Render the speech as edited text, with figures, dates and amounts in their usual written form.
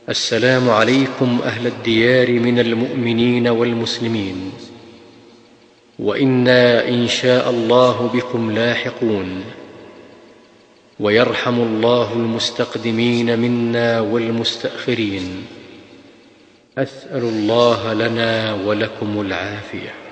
السلام عليكم أهل الديار من المؤمنين والمسلمين، وإنا إن شاء الله بكم لاحقون، ويرحم الله المستقدمين منا والمستأخرين. أسأل الله لنا ولكم العافية.